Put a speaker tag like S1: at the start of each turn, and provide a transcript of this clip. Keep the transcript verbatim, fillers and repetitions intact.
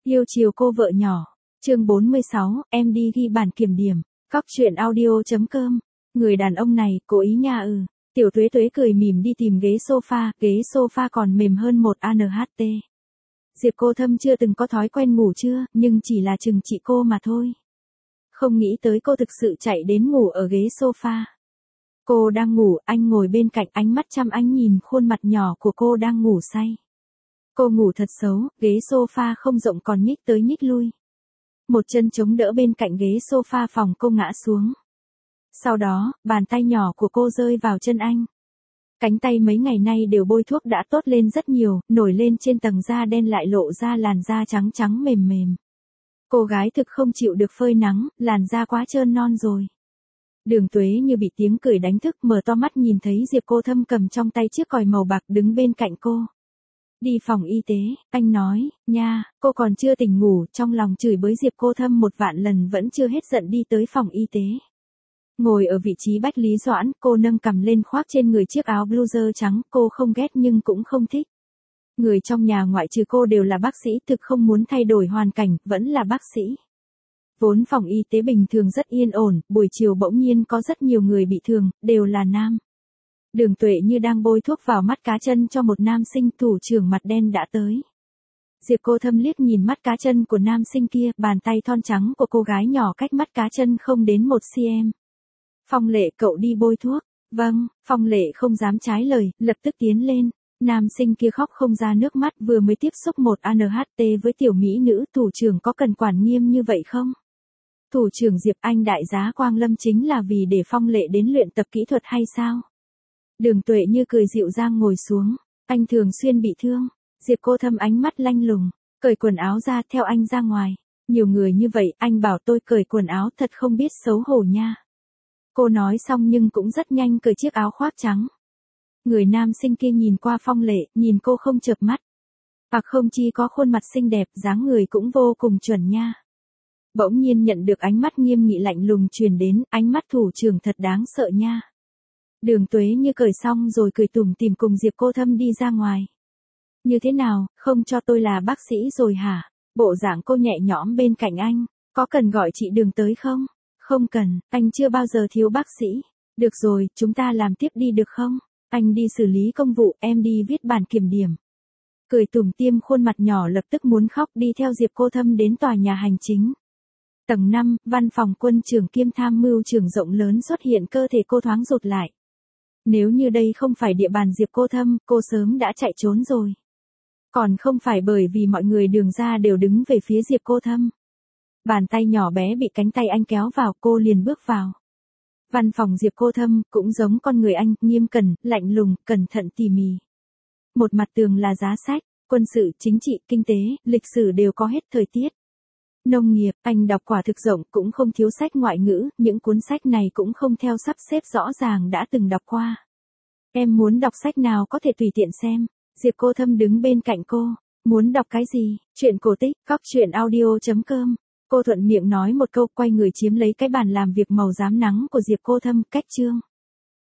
S1: Yêu chiều cô vợ nhỏ. Chương bốn mươi sáu, em đi ghi bản kiểm điểm. Cóc truyện audio chấm com. Người đàn ông này, cố ý nha ừ. Tiểu Tuế Tuế cười mỉm đi tìm ghế sofa, ghế sofa còn mềm hơn một anh hát. Diệp Cô Thâm chưa từng có thói quen ngủ trưa, nhưng chỉ là chừng trị cô mà thôi. Không nghĩ tới cô thực sự chạy đến ngủ ở ghế sofa. Cô đang ngủ, anh ngồi bên cạnh, ánh mắt chăm anh nhìn khuôn mặt nhỏ của cô đang ngủ say. Cô ngủ thật xấu, ghế sofa không rộng còn nhích tới nhích lui. Một chân chống đỡ bên cạnh ghế sofa phòng cô ngã xuống. Sau đó, bàn tay nhỏ của cô rơi vào chân anh. Cánh tay mấy ngày nay đều bôi thuốc đã tốt lên rất nhiều, nổi lên trên tầng da đen lại lộ ra làn da trắng trắng mềm mềm. Cô gái thực không chịu được phơi nắng, làn da quá trơn non rồi. Đường Tuế như bị tiếng cười đánh thức, mở to mắt nhìn thấy Diệp Cô Thâm cầm trong tay chiếc còi màu bạc đứng bên cạnh cô. Đi phòng y tế, anh nói, nha, cô còn chưa tỉnh ngủ, trong lòng chửi bới Diệp Cô Thâm một vạn lần vẫn chưa hết giận đi tới phòng y tế. Ngồi ở vị trí Bách Lý Doãn, cô nâng cằm lên khoác trên người chiếc áo bluser trắng, cô không ghét nhưng cũng không thích. Người trong nhà ngoại trừ cô đều là bác sĩ, thực không muốn thay đổi hoàn cảnh, vẫn là bác sĩ. Vốn phòng y tế bình thường rất yên ổn, buổi chiều bỗng nhiên có rất nhiều người bị thương, đều là nam. Đường Tuệ như đang bôi thuốc vào mắt cá chân cho một nam sinh, thủ trưởng mặt đen đã tới. Diệp Cô Thâm liếc nhìn mắt cá chân của nam sinh kia, bàn tay thon trắng của cô gái nhỏ cách mắt cá chân không đến một xăng-ti-mét. Phong Lệ, cậu đi bôi thuốc. Vâng, Phong Lệ không dám trái lời, lập tức tiến lên. Nam sinh kia khóc không ra nước mắt, vừa mới tiếp xúc một anh hát với tiểu mỹ nữ, thủ trưởng có cần quản nghiêm như vậy không? Thủ trưởng Diệp, anh đại giá Quang Lâm chính là vì để Phong Lệ đến luyện tập kỹ thuật hay sao? Đường Tuệ như cười dịu dàng ngồi xuống. Anh thường xuyên bị thương. Diệp Cô Thâm ánh mắt lanh lùng, cởi quần áo ra theo anh ra ngoài. Nhiều người như vậy, anh bảo tôi cởi quần áo, thật không biết xấu hổ nha. Cô nói xong nhưng cũng rất nhanh cởi chiếc áo khoác trắng. Người nam sinh kia nhìn qua Phong Lệ, nhìn cô không chợp mắt. Hoặc không chỉ có khuôn mặt xinh đẹp, dáng người cũng vô cùng chuẩn nha. Bỗng nhiên nhận được ánh mắt nghiêm nghị lạnh lùng truyền đến, ánh mắt thủ trưởng thật đáng sợ nha. Đường Tuế như cởi xong rồi cười tủm tỉm cùng Diệp Cô Thâm đi ra ngoài. Như thế nào, không cho tôi là bác sĩ rồi hả? Bộ dạng cô nhẹ nhõm bên cạnh anh, có cần gọi chị Đường tới không? Không cần, anh chưa bao giờ thiếu bác sĩ. Được rồi, chúng ta làm tiếp đi được không? Anh đi xử lý công vụ, em đi viết bản kiểm điểm. Cười tủm tỉm khuôn mặt nhỏ lập tức muốn khóc, đi theo Diệp Cô Thâm đến tòa nhà hành chính. Tầng năm, văn phòng quân trưởng kiêm tham mưu trưởng rộng lớn xuất hiện, cơ thể cô thoáng rụt lại. Nếu như đây không phải địa bàn Diệp Cô Thâm, cô sớm đã chạy trốn rồi. Còn không phải bởi vì mọi người Đường ra đều đứng về phía Diệp Cô Thâm. Bàn tay nhỏ bé bị cánh tay anh kéo vào, cô liền bước vào. Văn phòng Diệp Cô Thâm cũng giống con người anh, nghiêm cẩn, lạnh lùng, cẩn thận tỉ mỉ. Một mặt tường là giá sách, quân sự, chính trị, kinh tế, lịch sử đều có hết, thời tiết. Nông nghiệp, anh đọc quả thực rộng, cũng không thiếu sách ngoại ngữ, những cuốn sách này cũng không theo sắp xếp rõ ràng đã từng đọc qua. Em muốn đọc sách nào có thể tùy tiện xem. Diệp Cô Thâm đứng bên cạnh cô. Muốn đọc cái gì? Chuyện cổ tích, cóc truyện audio chấm com. Cô thuận miệng nói một câu, quay người chiếm lấy cái bàn làm việc màu rám nắng của Diệp Cô Thâm, cách chương.